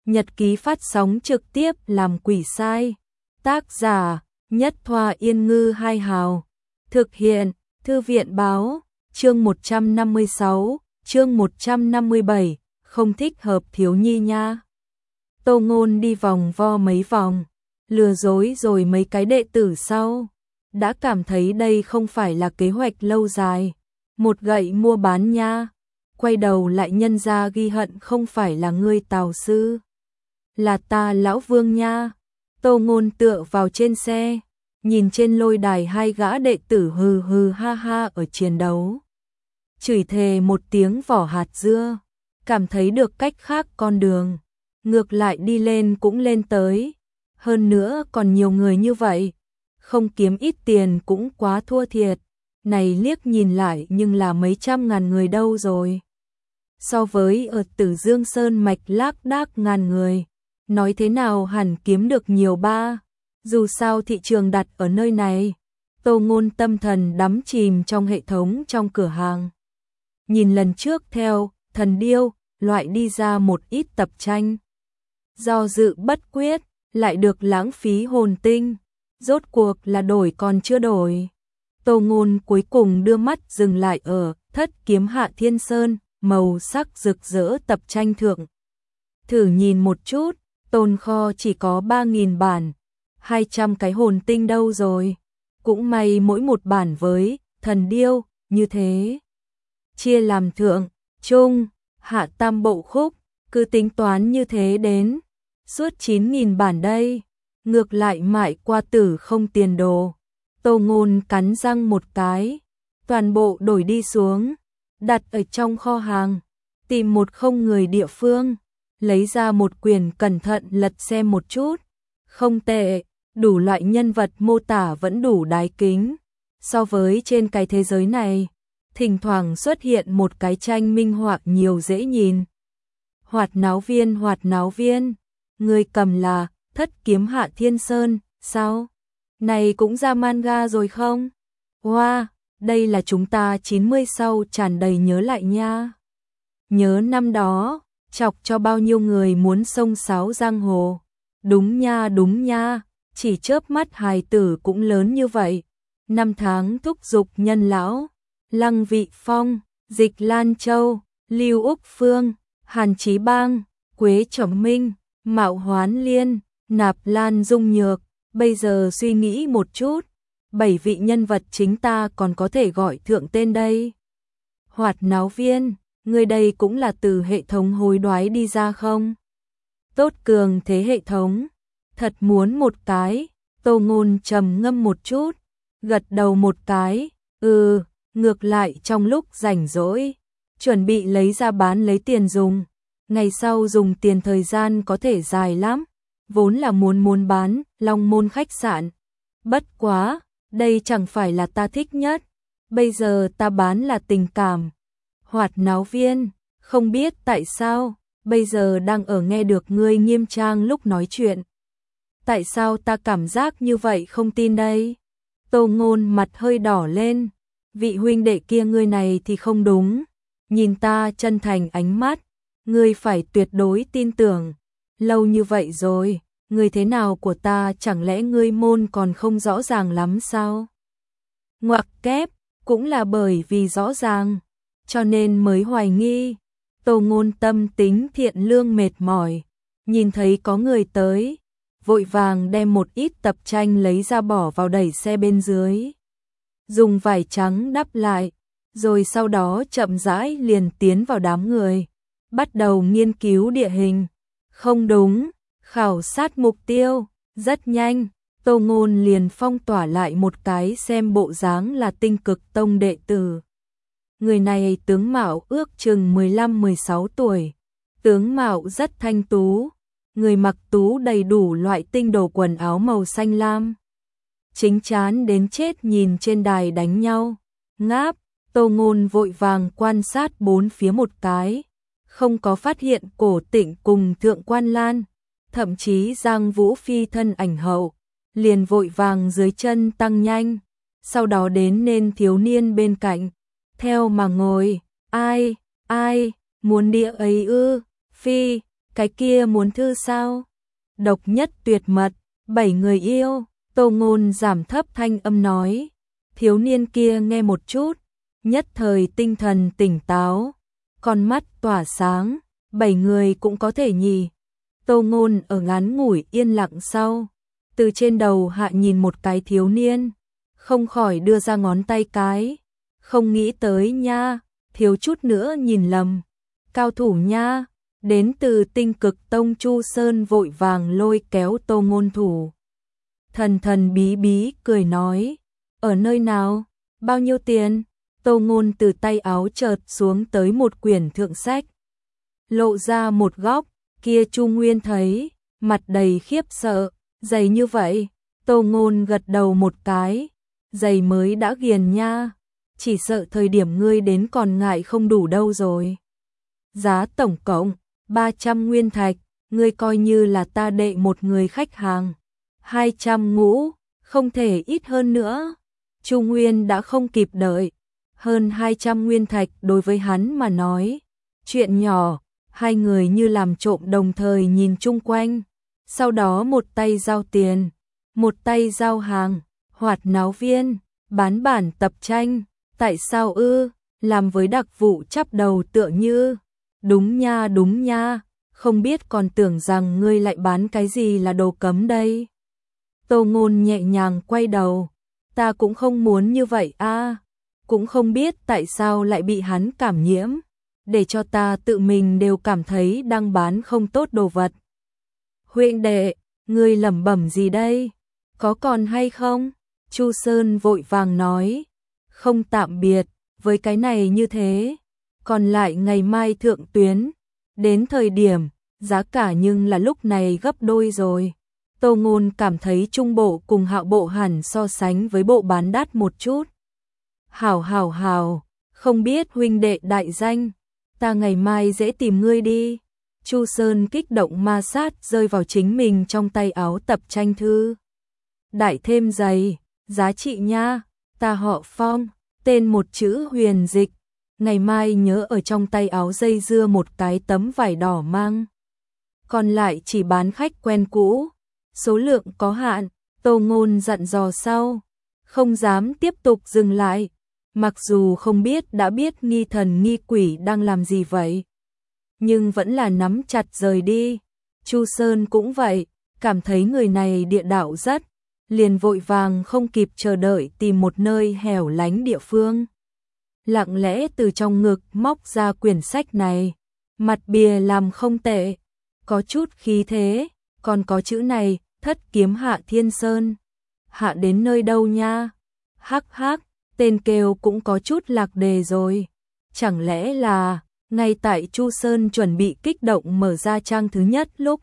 Nhật ký phát sóng trực tiếp làm quỷ sai. Tác giả Nhất Thoa Yên Ngư Hai Hào. Thực hiện Thư viện Báo. Chương 156, chương 157, không thích hợp thiếu nhi nha. Tô Ngôn đi vòng vo mấy vòng, lừa dối rồi mấy cái đệ tử sau. Đã cảm thấy đây không phải là kế hoạch lâu dài. Một gậy mua bán nha. Quay đầu lại nhân ra ghi hận không phải là ngươi Tào sư. Là ta lão Vương nha. Tô Ngôn tựa vào trên xe, nhìn trên lôi đài hai gã đệ tử hừ hừ ha ha ở chiến đấu. Chửi thề một tiếng vỏ hạt dưa, cảm thấy được cách khác con đường. Ngược lại đi lên cũng lên tới. Hơn nữa còn nhiều người như vậy. Không kiếm ít tiền cũng quá thua thiệt. Này liếc nhìn lại nhưng là mấy trăm ngàn người đâu rồi. So với ở Tử Dương Sơn mạch lác đác ngàn người, nói thế nào hẳn kiếm được nhiều ba. Dù sao thị trường đặt ở nơi này. Tô Ngôn tâm thần đắm chìm trong hệ thống trong cửa hàng. Nhìn lần trước theo Thần Điêu loại đi ra một ít tập tranh. Do dự bất quyết, lại được lãng phí hồn tinh. Rốt cuộc là đổi còn chưa đổi. Tô Ngôn cuối cùng đưa mắt dừng lại ở Thất Kiếm Hạ Thiên Sơn, màu sắc rực rỡ tập tranh thượng. Thử nhìn một chút, tồn kho chỉ có 3.000 bản, 200 cái hồn tinh đâu rồi. Cũng may mỗi một bản với Thần Điêu như thế. Chia làm thượng, trung, hạ tam bộ khúc, cứ tính toán như thế đến. Suốt 9.000 bản đây, ngược lại mại qua tử không tiền đồ. Tô Ngôn cắn răng một cái, toàn bộ đổi đi xuống, đặt ở trong kho hàng, tìm một không người địa phương, lấy ra một quyển cẩn thận lật xem một chút. Không tệ, đủ loại nhân vật mô tả vẫn đủ đái kính. So với trên cái thế giới này, thỉnh thoảng xuất hiện một cái tranh minh họa nhiều dễ nhìn. Hoạt náo viên, người cầm là Thất Kiếm Hạ Thiên Sơn, sao? Này cũng ra manga rồi không? Wow, đây là chúng ta 90 sau tràn đầy nhớ lại nha. Nhớ năm đó, chọc cho bao nhiêu người muốn xông xáo giang hồ. Đúng nha, chỉ chớp mắt hài tử cũng lớn như vậy. 5 tháng thúc giục nhân lão, Lăng Vị Phong, Dịch Lan Châu, Lưu Úc Phương, Hàn Chí Bang, Quế Trọng Minh, Mạo Hoán Liên, Nạp Lan Dung Nhược. Bây giờ suy nghĩ một chút, 7 vị nhân vật chính ta còn có thể gọi thượng tên đây. Hoạt náo viên, người đây cũng là từ hệ thống hối đoái đi ra không? Tốt cường thế hệ thống, thật muốn một cái. Tô Ngôn trầm ngâm một chút, gật đầu một cái. Ngược lại trong lúc rảnh rỗi, chuẩn bị lấy ra bán lấy tiền dùng. Ngày sau dùng tiền thời gian có thể dài lắm. Vốn là muốn bán Long Môn khách sạn. Bất quá, đây chẳng phải là ta thích nhất. Bây giờ ta bán là tình cảm. Hoạt náo viên, không biết tại sao, bây giờ đang ở nghe được ngươi nghiêm trang lúc nói chuyện. Tại sao ta cảm giác như vậy không tin đây? Tô Ngôn mặt hơi đỏ lên. Vị huynh đệ kia ngươi này thì không đúng. Nhìn ta chân thành ánh mắt, ngươi phải tuyệt đối tin tưởng. Lâu như vậy rồi, người thế nào của ta chẳng lẽ ngươi môn còn không rõ ràng lắm sao? Ngoặc kép, cũng là bởi vì rõ ràng, cho nên mới hoài nghi. Tô Ngôn tâm tính thiện lương mệt mỏi, nhìn thấy có người tới, vội vàng đem một ít tập tranh lấy ra bỏ vào đẩy xe bên dưới. Dùng vải trắng đắp lại, rồi sau đó chậm rãi liền tiến vào đám người, bắt đầu nghiên cứu địa hình. Không đúng, khảo sát mục tiêu. Rất nhanh, Tô Ngôn liền phong tỏa lại một cái xem bộ dáng là Tinh Cực Tông đệ tử. Người này tướng mạo ước chừng 15-16 tuổi, tướng mạo rất thanh tú, người mặc tú đầy đủ loại tinh đồ quần áo màu xanh lam. Chính chán đến chết nhìn trên đài đánh nhau. Ngáp, Tô Ngôn vội vàng quan sát bốn phía một cái. Không có phát hiện Cổ Tịnh cùng Thượng Quan Lan, thậm chí Giang Vũ Phi thân ảnh hậu, liền vội vàng dưới chân tăng nhanh, sau đó đến nên thiếu niên bên cạnh, theo mà ngồi. Ai, muốn đĩa ấy ư? Phi, Cái kia muốn thư sao? Độc nhất tuyệt mật, 7 người yêu, Tô Ngôn giảm thấp thanh âm nói. Thiếu niên kia nghe một chút, nhất thời tinh thần tỉnh táo, con mắt tỏa sáng, 7 người cũng có thể nhỉ. Tô Ngôn ở ngắn ngủi yên lặng sau, từ trên đầu hạ nhìn một cái thiếu niên, không khỏi đưa ra ngón tay cái. Không nghĩ tới nha, thiếu chút nữa nhìn lầm. Cao thủ nha, đến từ Tinh Cực Tông Chu Sơn vội vàng lôi kéo Tô Ngôn thủ. Thần thần bí bí cười nói, ở nơi nào, bao nhiêu tiền? Tô Ngôn từ tay áo chợt xuống tới một quyển thượng sách, lộ ra một góc, kia Chu Nguyên thấy, mặt đầy khiếp sợ, giày như vậy, Tô Ngôn gật đầu một cái, giày mới đã ghiền nha, chỉ sợ thời điểm ngươi đến còn ngại không đủ đâu rồi. Giá tổng cộng 300 nguyên thạch, ngươi coi như là ta đệ một người khách hàng. 200 ngũ, không thể ít hơn nữa. Chu Nguyên đã không kịp đợi, hơn 200 nguyên thạch đối với hắn mà nói, chuyện nhỏ. Hai người như làm trộm đồng thời nhìn chung quanh, sau đó một tay giao tiền, một tay giao hàng, hoạt náo viên, bán bản tập tranh, tại sao ư, làm với đặc vụ chắp đầu tựa như, đúng nha, không biết còn tưởng rằng ngươi lại bán cái gì là đồ cấm đây. Tô Ngôn nhẹ nhàng quay đầu, ta cũng không muốn như vậy a, cũng không biết tại sao lại bị hắn cảm nhiễm, để cho ta tự mình đều cảm thấy đang bán không tốt đồ vật. Huynh đệ, ngươi lẩm bẩm gì đây? Có còn hay không? Chu Sơn vội vàng nói, không tạm biệt, với cái này như thế, còn lại ngày mai thượng tuyến, đến thời điểm, giá cả nhưng là lúc này gấp đôi rồi. Tô Ngôn cảm thấy trung bộ cùng hạo bộ hẳn so sánh với bộ bán đắt một chút. Hảo, không biết huynh đệ đại danh, ta ngày mai dễ tìm ngươi đi. Chu Sơn kích động ma sát rơi vào chính mình trong tay áo tập tranh thư. Đại thêm dày, giá trị nha, ta họ Phong, tên một chữ Huyền Dịch, ngày mai nhớ ở trong tay áo dây dưa một cái tấm vải đỏ mang. Còn lại chỉ bán khách quen cũ, số lượng có hạn. Tô Ngôn dặn dò sau, không dám tiếp tục dừng lại, mặc dù không biết đã biết nghi thần nghi quỷ đang làm gì vậy, nhưng vẫn là nắm chặt rời đi. Chu Sơn cũng vậy, cảm thấy người này địa đạo rất, liền vội vàng không kịp chờ đợi tìm một nơi hẻo lánh địa phương. Lặng lẽ từ trong ngực móc ra quyển sách này, mặt bìa làm không tệ, có chút khí thế, còn có chữ này, Thất Kiếm Hạ Thiên Sơn. Hạ đến nơi đâu nha? Hắc, tên kêu cũng có chút lạc đề rồi. Chẳng lẽ là, ngay tại Chu Sơn chuẩn bị kích động mở ra trang thứ nhất lúc,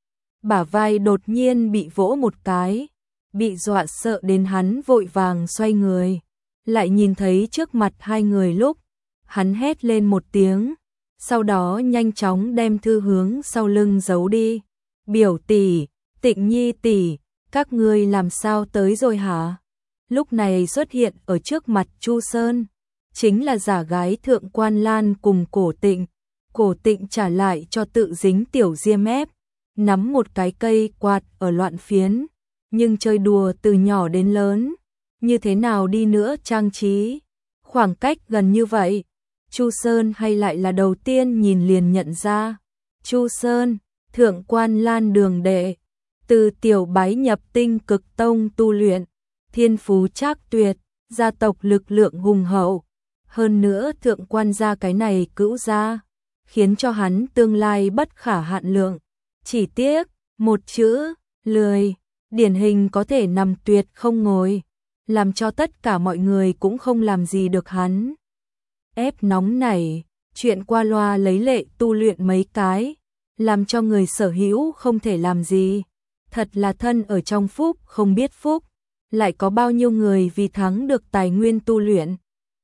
bả vai đột nhiên bị vỗ một cái, bị dọa sợ đến hắn vội vàng xoay người, lại nhìn thấy trước mặt hai người lúc, hắn hét lên một tiếng, sau đó nhanh chóng đem thư hướng sau lưng giấu đi. Biểu tỷ, Tịnh Nhi tỷ, các ngươi làm sao tới rồi hả? Lúc này xuất hiện ở trước mặt Chu Sơn, chính là giả gái Thượng Quan Lan cùng Cổ Tịnh. Cổ Tịnh trả lại cho tự dính tiểu diêm ép, nắm một cái cây quạt ở loạn phiến, nhưng chơi đùa từ nhỏ đến lớn, như thế nào đi nữa trang trí, khoảng cách gần như vậy, Chu Sơn hay lại là đầu tiên nhìn liền nhận ra. Chu Sơn, Thượng Quan Lan đường đệ, từ tiểu bái nhập Tinh Cực Tông tu luyện, thiên phú trác tuyệt, gia tộc lực lượng hùng hậu, hơn nữa Thượng Quan gia cái này cữu gia, khiến cho hắn tương lai bất khả hạn lượng. Chỉ tiếc, một chữ, lười, điển hình có thể nằm tuyệt không ngồi, làm cho tất cả mọi người cũng không làm gì được hắn. Ép nóng nảy, chuyện qua loa lấy lệ tu luyện mấy cái, làm cho người sở hữu không thể làm gì. Thật là thân ở trong phúc không biết phúc, lại có bao nhiêu người vì thắng được tài nguyên tu luyện,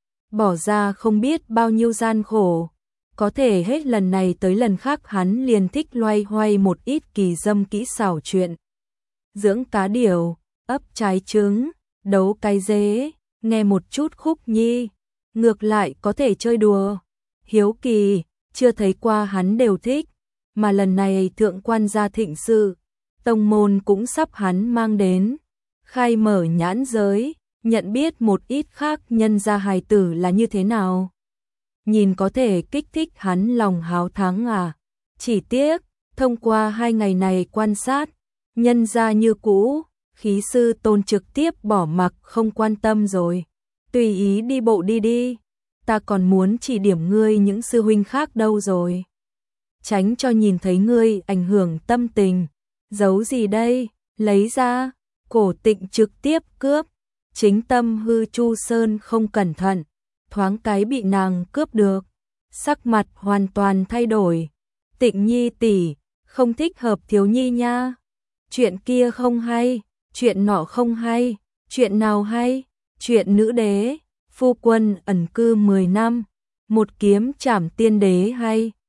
bỏ ra không biết bao nhiêu gian khổ. Có thể hết lần này tới lần khác hắn liền thích loay hoay một ít kỳ dâm kỹ xảo chuyện. Dưỡng cá điểu, ấp trái trứng, đấu cái dế, nghe một chút khúc nhi, ngược lại có thể chơi đùa. Hiếu kỳ, chưa thấy qua hắn đều thích, mà lần này thượng quan gia thịnh sự, tông môn cũng sắp hắn mang đến, khai mở nhãn giới, nhận biết một ít khác nhân gia hài tử là như thế nào. Nhìn có thể kích thích hắn lòng háo thắng à, chỉ tiếc, thông qua 2 ngày này quan sát, nhân gia như cũ, khí sư Tôn trực tiếp bỏ mặc không quan tâm rồi, tùy ý đi bộ đi đi, ta còn muốn chỉ điểm ngươi những sư huynh khác đâu rồi. Tránh cho nhìn thấy ngươi ảnh hưởng tâm tình, giấu gì đây, lấy ra, Cổ Tịnh trực tiếp cướp, chính tâm hư Chu Sơn không cẩn thận, thoáng cái bị nàng cướp được, sắc mặt hoàn toàn thay đổi. Tịnh Nhi tỷ, không thích hợp thiếu nhi nha. Chuyện kia không hay, chuyện nọ không hay, chuyện nào hay? Chuyện nữ đế, phu quân ẩn cư 10 năm, một kiếm trảm tiên đế hay?